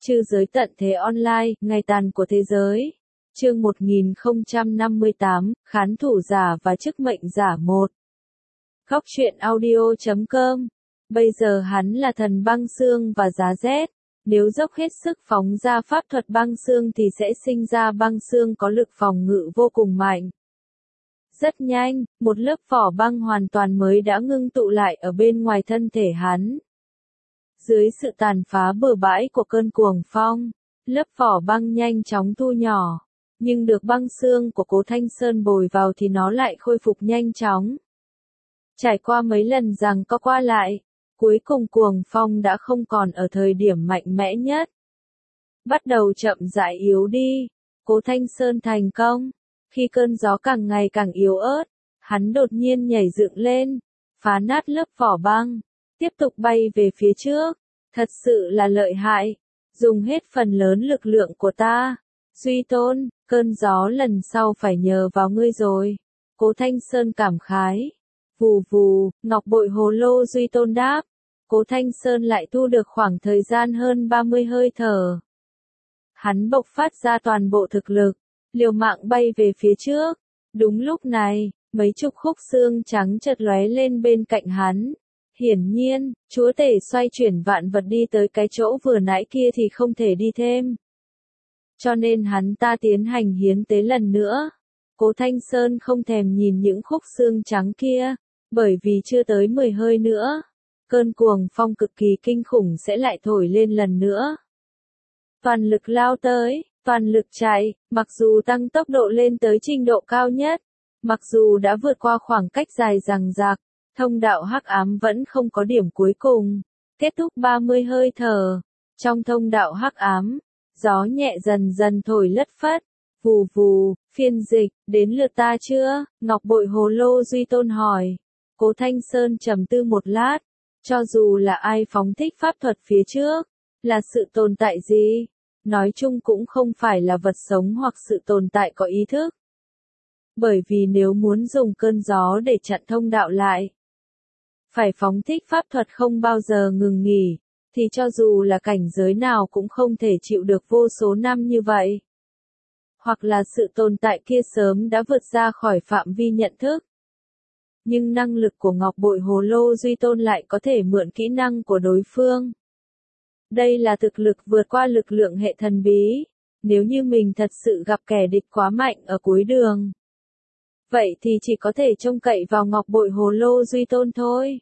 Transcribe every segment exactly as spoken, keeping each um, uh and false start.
Trư giới tận thế online, ngày tàn của thế giới. Chương một nghìn không trăm năm mươi tám, khán thủ giả và chức mệnh giả một. Góc truyện audio chấm com. Bây giờ hắn là thần băng xương và giá rét. Nếu dốc hết sức phóng ra pháp thuật băng xương thì sẽ sinh ra băng xương có lực phòng ngự vô cùng mạnh. Rất nhanh, một lớp vỏ băng hoàn toàn mới đã ngưng tụ lại ở bên ngoài thân thể hắn. Dưới sự tàn phá bừa bãi của cơn cuồng phong, lớp vỏ băng nhanh chóng thu nhỏ, nhưng được băng xương của Cố Thanh Sơn bồi vào thì nó lại khôi phục nhanh chóng. Trải qua mấy lần giằng co qua lại, cuối cùng cuồng phong đã không còn ở thời điểm mạnh mẽ nhất. Bắt đầu chậm rãi yếu đi, Cố Thanh Sơn thành công. Khi cơn gió càng ngày càng yếu ớt, hắn đột nhiên nhảy dựng lên, phá nát lớp vỏ băng, tiếp tục bay về phía trước. Thật sự là lợi hại, dùng hết phần lớn lực lượng của ta. Duy Tôn, cơn gió lần sau phải nhờ vào ngươi rồi. Cố Thanh Sơn cảm khái. Vù vù, ngọc bội hồ lô Duy Tôn đáp. Cố Thanh Sơn lại thu được khoảng thời gian hơn ba mươi hơi thở. Hắn bộc phát ra toàn bộ thực lực, liều mạng bay về phía trước. Đúng lúc này, mấy chục khúc xương trắng chợt lóe lên bên cạnh hắn. Hiển nhiên, chúa tể xoay chuyển vạn vật đi tới cái chỗ vừa nãy kia thì không thể đi thêm. Cho nên hắn ta tiến hành hiến tế lần nữa. Cố Thanh Sơn không thèm nhìn những khúc xương trắng kia, bởi vì chưa tới mười hơi nữa. Cơn cuồng phong cực kỳ kinh khủng sẽ lại thổi lên lần nữa. Toàn lực lao tới, toàn lực chạy, mặc dù tăng tốc độ lên tới trình độ cao nhất, mặc dù đã vượt qua khoảng cách dài dằng dặc, thông đạo hắc ám vẫn không có điểm cuối cùng. Kết thúc ba mươi hơi thở. Trong thông đạo hắc ám, gió nhẹ dần dần thổi lất phất. Vù vù, phiên dịch, đến lượt ta chưa? Ngọc bội hồ lô Duy Tôn hỏi. Cố Thanh Sơn trầm tư một lát. Cho dù là ai phóng thích pháp thuật phía trước, là sự tồn tại gì? Nói chung cũng không phải là vật sống hoặc sự tồn tại có ý thức. Bởi vì nếu muốn dùng cơn gió để chặn thông đạo lại, phải phóng thích pháp thuật không bao giờ ngừng nghỉ, thì cho dù là cảnh giới nào cũng không thể chịu được vô số năm như vậy. Hoặc là sự tồn tại kia sớm đã vượt ra khỏi phạm vi nhận thức. Nhưng năng lực của Ngọc bội hồ lô Duy Tôn lại có thể mượn kỹ năng của đối phương. Đây là thực lực vượt qua lực lượng hệ thần bí. Nếu như mình thật sự gặp kẻ địch quá mạnh ở cuối đường, vậy thì chỉ có thể trông cậy vào Ngọc bội hồ lô Duy Tôn thôi.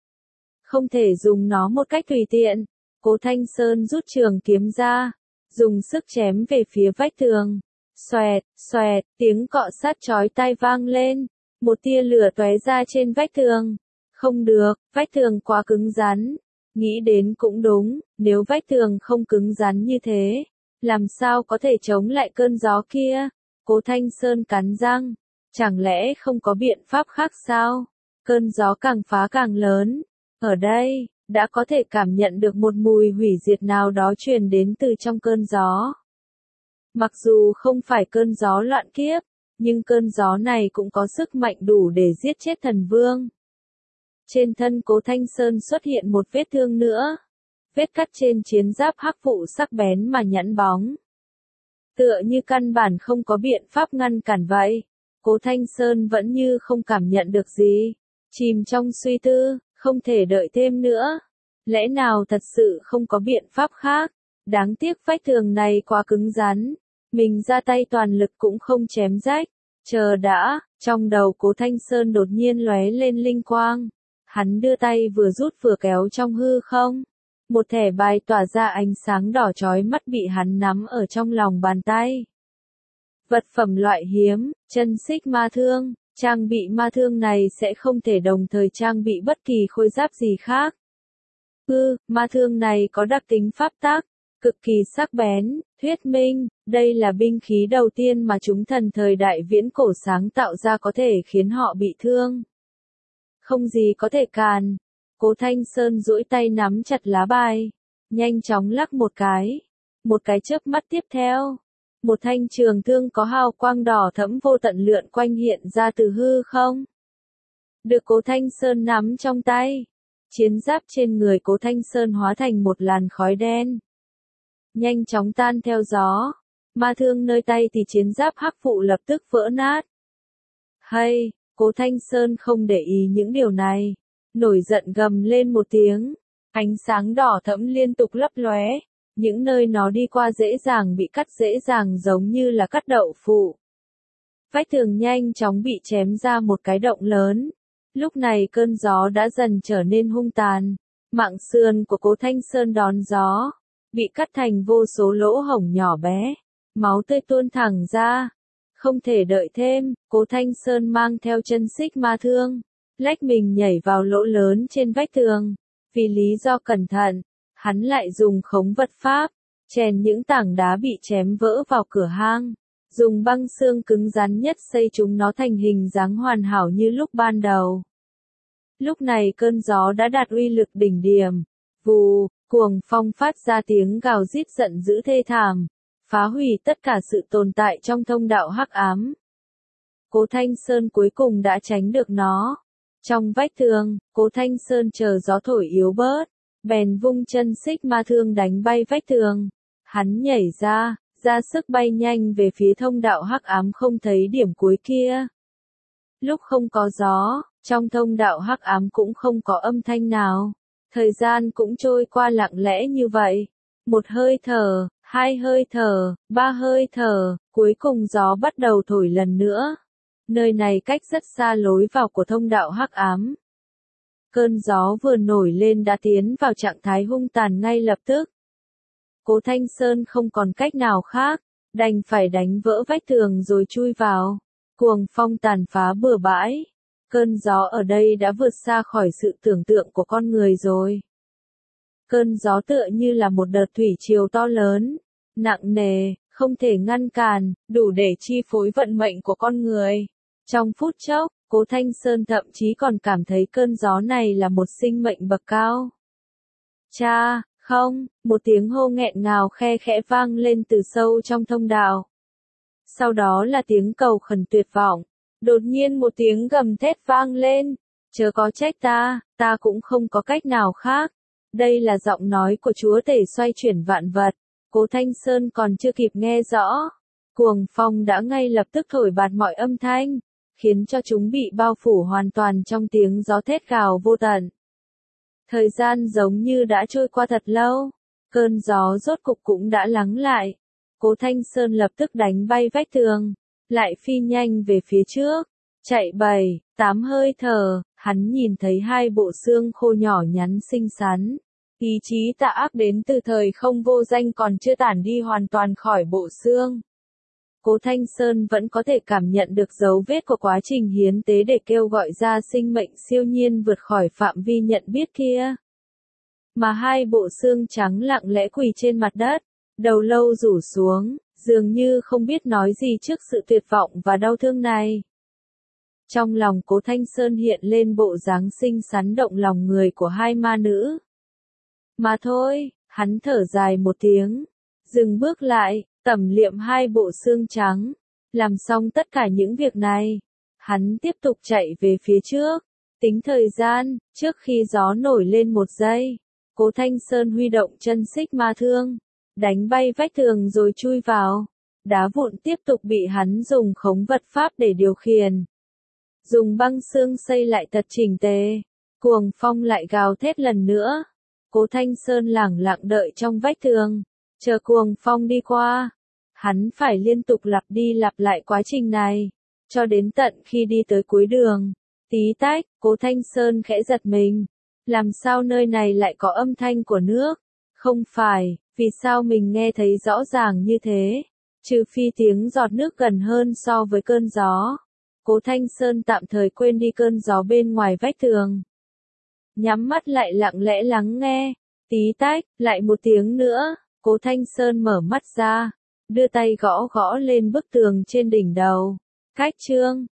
Không thể dùng nó một cách tùy tiện. Cố Thanh Sơn rút trường kiếm ra, dùng sức chém về phía vách tường. Xoẹt, xoẹt, tiếng cọ sát chói tai vang lên. Một tia lửa tóe ra trên vách tường. Không được, vách tường quá cứng rắn. Nghĩ đến cũng đúng, nếu vách tường không cứng rắn như thế, làm sao có thể chống lại cơn gió kia? Cố Thanh Sơn cắn răng. Chẳng lẽ không có biện pháp khác sao? Cơn gió càng phá càng lớn. Ở đây, đã có thể cảm nhận được một mùi hủy diệt nào đó truyền đến từ trong cơn gió. Mặc dù không phải cơn gió loạn kiếp, nhưng cơn gió này cũng có sức mạnh đủ để giết chết thần vương. Trên thân Cố Thanh Sơn xuất hiện một vết thương nữa. Vết cắt trên chiến giáp hắc vụ sắc bén mà nhẵn bóng. Tựa như căn bản không có biện pháp ngăn cản vậy. Cố Thanh Sơn vẫn như không cảm nhận được gì. Chìm trong suy tư, không thể đợi thêm nữa. Lẽ nào thật sự không có biện pháp khác? Đáng tiếc vách tường này quá cứng rắn. Mình ra tay toàn lực cũng không chém rách. Chờ đã, trong đầu Cố Thanh Sơn đột nhiên lóe lên linh quang. Hắn đưa tay vừa rút vừa kéo trong hư không. Một thẻ bài tỏa ra ánh sáng đỏ chói mắt bị hắn nắm ở trong lòng bàn tay. Vật phẩm loại hiếm, chân xích ma thương. Trang bị ma thương này sẽ không thể đồng thời trang bị bất kỳ khôi giáp gì khác. Ừ, ma thương này có đặc tính pháp tác, cực kỳ sắc bén, thuyết minh, đây là binh khí đầu tiên mà chúng thần thời đại viễn cổ sáng tạo ra có thể khiến họ bị thương. Không gì có thể càn. Cố Thanh Sơn duỗi tay nắm chặt lá bài, nhanh chóng lắc một cái. Một cái chớp mắt tiếp theo, một thanh trường thương có hào quang đỏ thẫm vô tận lượn quanh hiện ra từ hư không. Được Cố Thanh Sơn nắm trong tay, chiến giáp trên người Cố Thanh Sơn hóa thành một làn khói đen. nhanh chóng tan theo gió. Ma thương nơi tay thì chiến giáp hắc phụ lập tức vỡ nát. Hay, Cố Thanh Sơn không để ý những điều này, nổi giận gầm lên một tiếng, ánh sáng đỏ thẫm liên tục lấp lóe, những nơi nó đi qua dễ dàng bị cắt dễ dàng giống như là cắt đậu phụ. Vách tường nhanh chóng bị chém ra một cái động lớn. Lúc này cơn gió đã dần trở nên hung tàn, mạng sườn của Cố Thanh Sơn đón gió, bị cắt thành vô số lỗ hổng nhỏ bé, máu tươi tuôn thẳng ra. Không thể đợi thêm, Cố Thanh Sơn mang theo chân xích ma thương, lách mình nhảy vào lỗ lớn trên vách tường. Vì lý do cẩn thận, hắn lại dùng khống vật pháp, chèn những tảng đá bị chém vỡ vào cửa hang, dùng băng xương cứng rắn nhất xây chúng nó thành hình dáng hoàn hảo như lúc ban đầu. Lúc này cơn gió đã đạt uy lực đỉnh điểm, vù, cuồng phong phát ra tiếng gào rít giận dữ thê thảm, phá hủy tất cả sự tồn tại trong thông đạo hắc ám. Cố Thanh Sơn cuối cùng đã tránh được nó. Trong vách tường, Cố Thanh Sơn chờ gió thổi yếu bớt, bèn vung chân xích ma thương đánh bay vách tường. Hắn nhảy ra, ra sức bay nhanh về phía thông đạo hắc ám không thấy điểm cuối kia. Lúc không có gió, trong thông đạo hắc ám cũng không có âm thanh nào. Thời gian cũng trôi qua lặng lẽ như vậy. Một hơi thở, hai hơi thở, ba hơi thở, cuối cùng gió bắt đầu thổi lần nữa. Nơi này cách rất xa lối vào của thông đạo hắc ám. Cơn gió vừa nổi lên đã tiến vào trạng thái hung tàn ngay lập tức. Cố Thanh Sơn không còn cách nào khác, đành phải đánh vỡ vách tường rồi chui vào. Cuồng phong tàn phá bừa bãi. Cơn gió ở đây đã vượt xa khỏi sự tưởng tượng của con người rồi. Cơn gió tựa như là một đợt thủy triều to lớn, nặng nề, không thể ngăn cản, đủ để chi phối vận mệnh của con người. Trong phút chốc, Cố Thanh Sơn thậm chí còn cảm thấy cơn gió này là một sinh mệnh bậc cao. Cha, không, một tiếng hô nghẹn ngào khe khẽ vang lên từ sâu trong thông đạo. Sau đó là tiếng cầu khẩn tuyệt vọng. Đột nhiên một tiếng gầm thét vang lên. Chớ có trách ta, ta cũng không có cách nào khác. Đây là giọng nói của Chúa Tể xoay chuyển vạn vật. Cố Thanh Sơn còn chưa kịp nghe rõ. Cuồng phong đã ngay lập tức thổi bạt mọi âm thanh, khiến cho chúng bị bao phủ hoàn toàn trong tiếng gió thét gào vô tận. Thời gian giống như đã trôi qua thật lâu. Cơn gió rốt cục cũng đã lắng lại. Cố Thanh Sơn lập tức đánh bay vách tường, lại phi nhanh về phía trước, chạy bảy, tám hơi thở, hắn nhìn thấy hai bộ xương khô nhỏ nhắn xinh xắn. Ý chí tà ác đến từ thời không vô danh còn chưa tản đi hoàn toàn khỏi bộ xương. Cố Thanh Sơn vẫn có thể cảm nhận được dấu vết của quá trình hiến tế để kêu gọi ra sinh mệnh siêu nhiên vượt khỏi phạm vi nhận biết kia. Mà hai bộ xương trắng lặng lẽ quỳ trên mặt đất, đầu lâu rủ xuống, dường như không biết nói gì trước sự tuyệt vọng và đau thương này. Trong lòng Cố Thanh Sơn hiện lên bộ dáng xinh xắn động lòng người của hai ma nữ. Mà thôi, hắn thở dài một tiếng, dừng bước lại, tẩm liệm hai bộ xương trắng. Làm xong tất cả những việc này, hắn tiếp tục chạy về phía trước. Tính thời gian, trước khi gió nổi lên một giây, Cố Thanh Sơn huy động chân xích ma thương, đánh bay vách tường rồi chui vào. Đá vụn tiếp tục bị hắn dùng khống vật pháp để điều khiển. Dùng băng xương xây lại thật chỉnh tề. Cuồng phong lại gào thét lần nữa. Cố Thanh Sơn lẳng lặng đợi trong vách tường, chờ cuồng phong đi qua. Hắn phải liên tục lặp đi lặp lại quá trình này, cho đến tận khi đi tới cuối đường. Tí tách, Cố Thanh Sơn khẽ giật mình. Làm sao nơi này lại có âm thanh của nước? Không phải, vì sao mình nghe thấy rõ ràng như thế? Trừ phi tiếng giọt nước gần hơn so với cơn gió. Cố Thanh Sơn tạm thời quên đi cơn gió bên ngoài vách tường. Nhắm mắt lại lặng lẽ lắng nghe. Tí tách, lại một tiếng nữa. Cố Thanh Sơn mở mắt ra, đưa tay gõ gõ lên bức tường trên đỉnh đầu. Cách chương